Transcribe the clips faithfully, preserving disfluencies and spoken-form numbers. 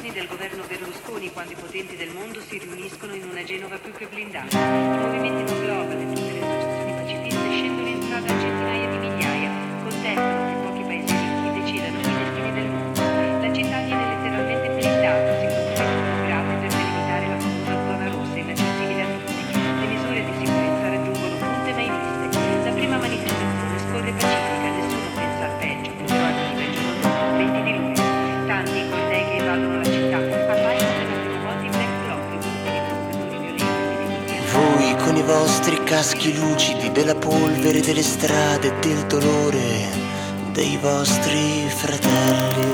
anni del governo Berlusconi, quando i potenti del mondo si riuniscono in una Genova più che blindata. I movimenti no global e tutte le associazioni pacifiste scendono in strada a centinaia di migliaia, contestano che pochi paesi ricchi decidano i destini del mondo. La città viene letteralmente blindata, secondo le fotografie, per delimitare la famosa zona rossa inaccessibile a tutti. Le misure di sicurezza raggiungono punte mai viste. La prima manifestazione scorre pacifica, nessuno pensa al peggio, però arriva il giorno dopo, venti di luglio. Tanti cortei che invadono la città appaiono per la prima volta in black bloc, gruppi di provocatori violenti. Voi con i vostri caschi lucidi della polvere delle strade e del dolore dei vostri fratelli.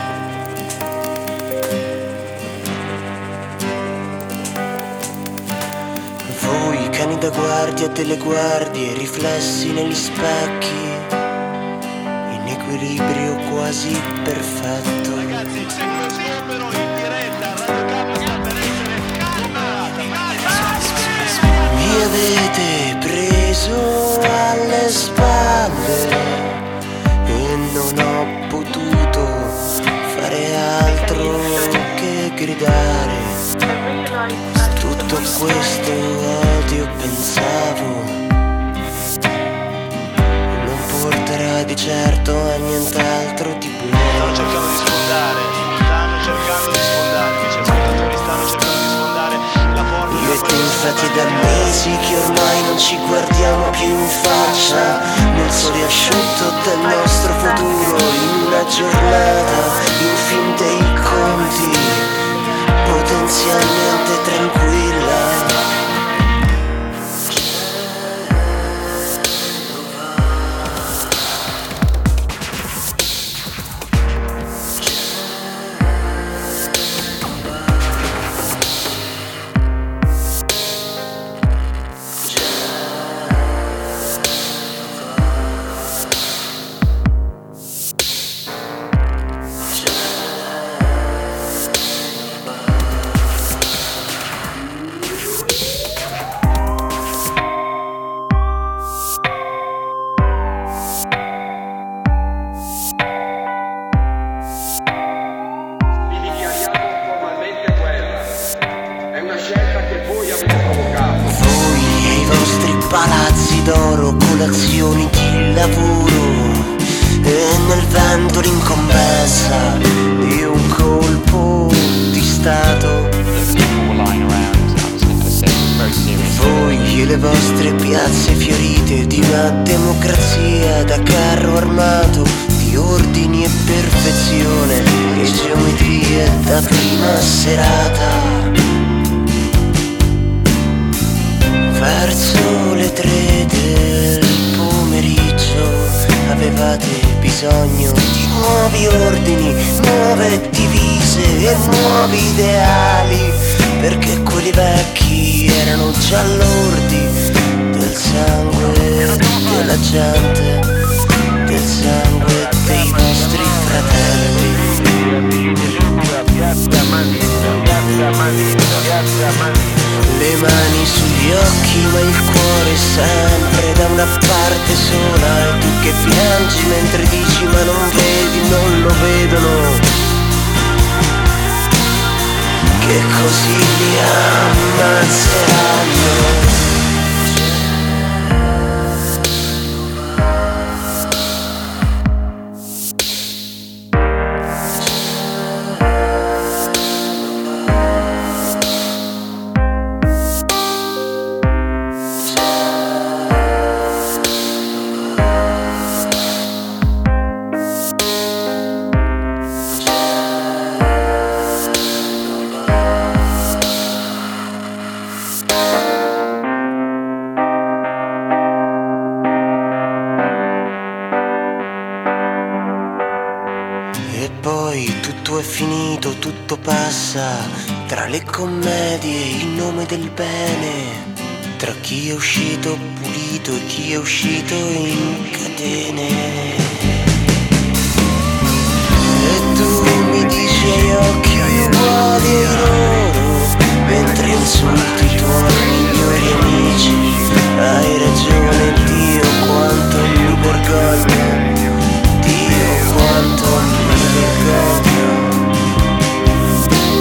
Voi cani da guardia delle guardie riflessi negli specchi, in equilibrio quasi perfetto. Ragazzi, c'è uno sgombero in diretta, Radio Capo sta per essere bombata. Mi avete preso alle spalle e non ho potuto fare altro che gridare. Tutto questo odio pensavo non porterà di certo a nient'altro di buono. Stanno cercando di sfondare, stanno cercando di sfondare, invece i ascoltatori stanno cercando di sfondare la porta. Io e te infatti da mesi che ormai non ci guardiamo più in faccia, nel sole asciutto del nostro futuro, in una giornata, in fin dei conti, potenzialmente tranquilla. Palazzi d'oro, colazioni di lavoro e nel vento l'incommessa di un colpo di stato. Voi e le vostre piazze fiorite di una democrazia da carro armato, di ordini e perfezione e geometrie da prima serata. Verso le tre del pomeriggio avevate bisogno di nuovi ordini, nuove divise e nuovi ideali, perché quelli vecchi erano già lordi del sangue della gente, del sangue dei vostri fratelli. Piazza Manisa, Piazza Manisa, Piazza Manisa. Le mani sugli occhi ma il cuore sempre da una parte sola, e tu che piangi mentre dici ma non vedi, non lo vedono, che così li ammazzeranno. E poi tutto è finito, tutto passa, tra le commedie in nome del bene, tra chi è uscito pulito e chi è uscito in catene. E tu mi dici agli occhi uguali ai loro, mentre insulti i tuoi migliori amici. Hai ragione, Dio, quanto mi vergogno, Dio, quanto mi vergogno.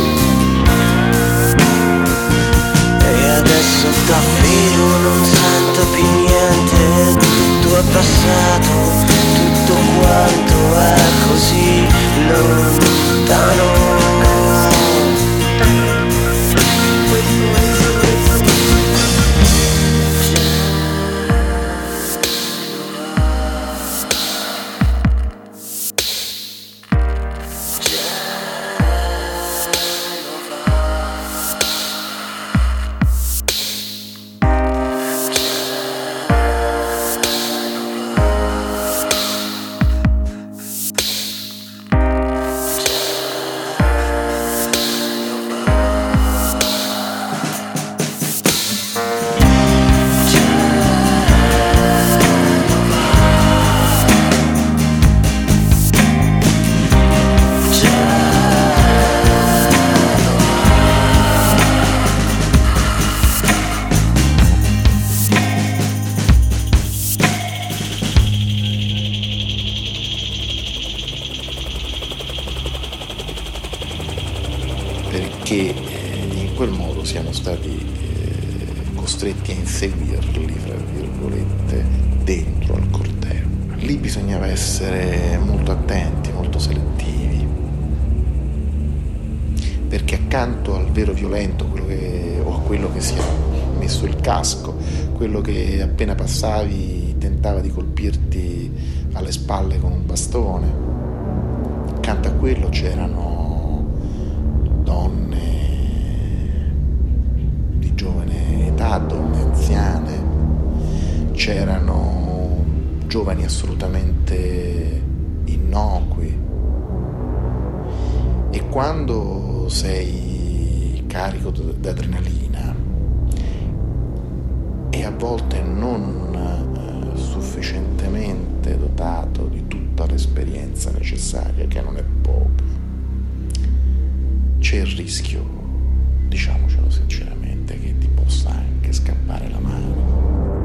siamo stati eh, costretti a inseguirli, fra virgolette, dentro al corteo. Lì bisognava essere molto attenti, molto selettivi, perché accanto al vero violento, quello che, o a quello che si è messo il casco, quello che appena passavi tentava di colpirti alle spalle con un bastone, accanto a quello c'erano donne di giovane età, donne anziane, c'erano giovani assolutamente innocui, e quando sei carico d'adrenalina e a volte non eh, sufficientemente dotato di tutta l'esperienza necessaria, che non è poca, c'è il rischio, diciamocelo sinceramente, che ti possa anche scappare la mano.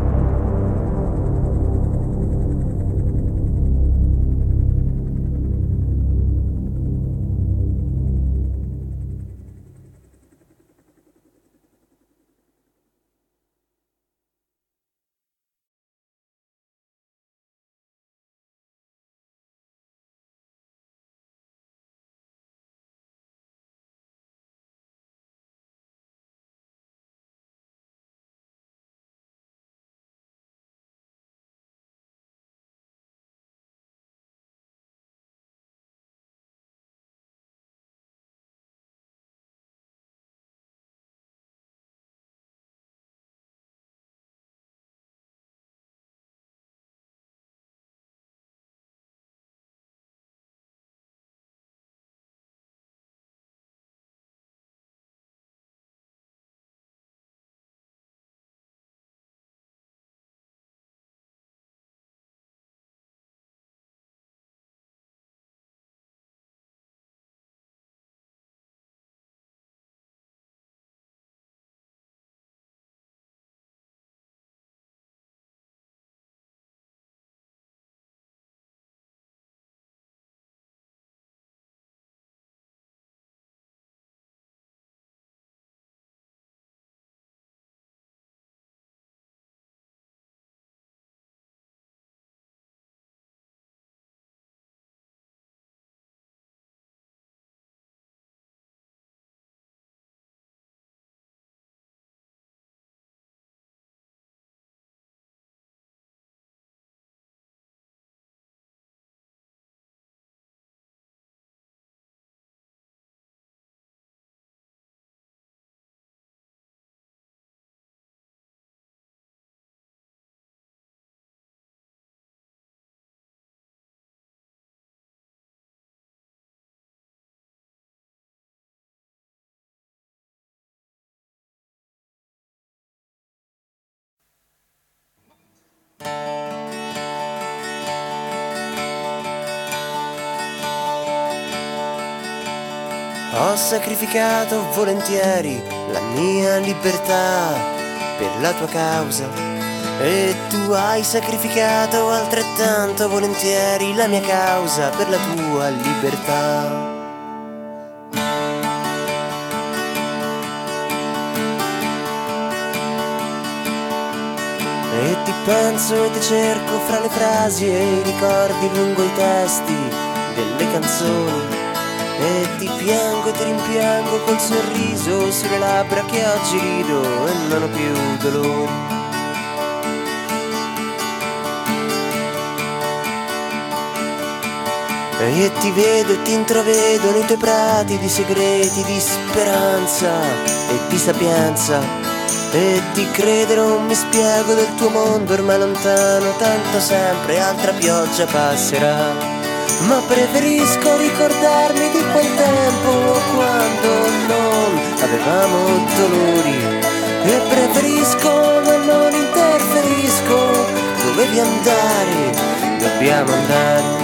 Ho sacrificato volentieri la mia libertà per la tua causa, e tu hai sacrificato altrettanto volentieri la mia causa per la tua libertà. E ti penso e ti cerco fra le frasi e i ricordi lungo i testi delle canzoni, e ti piango e ti rimpiango col sorriso sulle labbra che oggi rido e non ho più dolori. E ti vedo e ti intravedo nei tuoi prati di segreti, di speranza e di sapienza, e ti credo non mi spiego del tuo mondo ormai lontano, tanto sempre altra pioggia passerà. Ma preferisco ricordarmi di quel tempo quando non avevamo dolori, e preferisco ma non interferisco, dovevi andare, dobbiamo andare.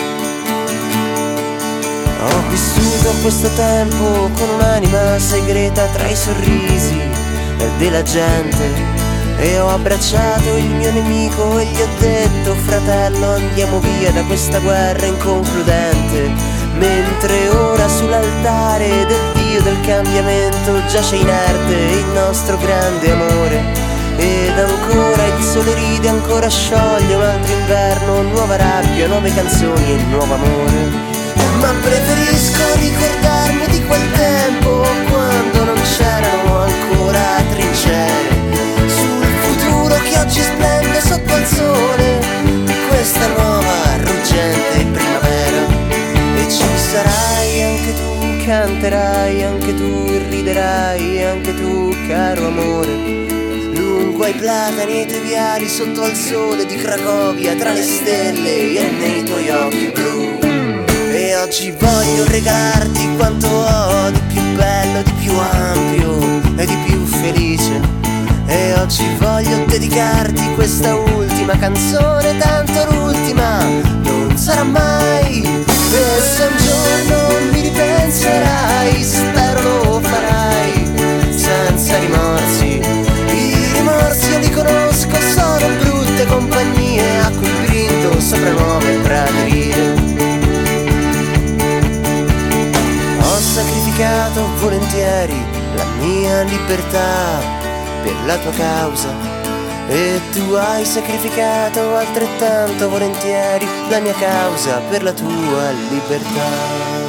Ho vissuto questo tempo con un'anima segreta tra i sorrisi della gente, e ho abbracciato il mio nemico e gli ho detto: fratello, andiamo via da questa guerra inconcludente. Mentre ora sull'altare del Dio rio del cambiamento giace inerte il nostro grande amore. Ed ancora il sole ride, ancora scioglie un altro inverno, nuova rabbia, nuove canzoni e nuovo amore. Ma preferisco ricordarmi di quel tempo quando non c'erano ancora trincee, sul futuro che oggi splende sotto il sole di questa nuova ruggente primavera. E ci sarai anche tu, canterai anche tu, riderai anche tu, caro amore, lungo ai platani e i tuoi viali, sotto al sole di Cracovia, tra le stelle e nei tuoi occhi blu. E oggi voglio regalarti quanto ho di più bello, di più ampio e di più felice. E oggi voglio dedicarti questa ultima canzone, tanto l'ultima non sarà mai. E se un giorno mi ripenserai, spero lo farai senza rimorsi. I rimorsi io li conosco, sono brutte compagnie a cui brindo sopra nuove praterie. Ho sacrificato volentieri la mia libertà per la tua causa, e tu hai sacrificato altrettanto volentieri la mia causa per la tua libertà.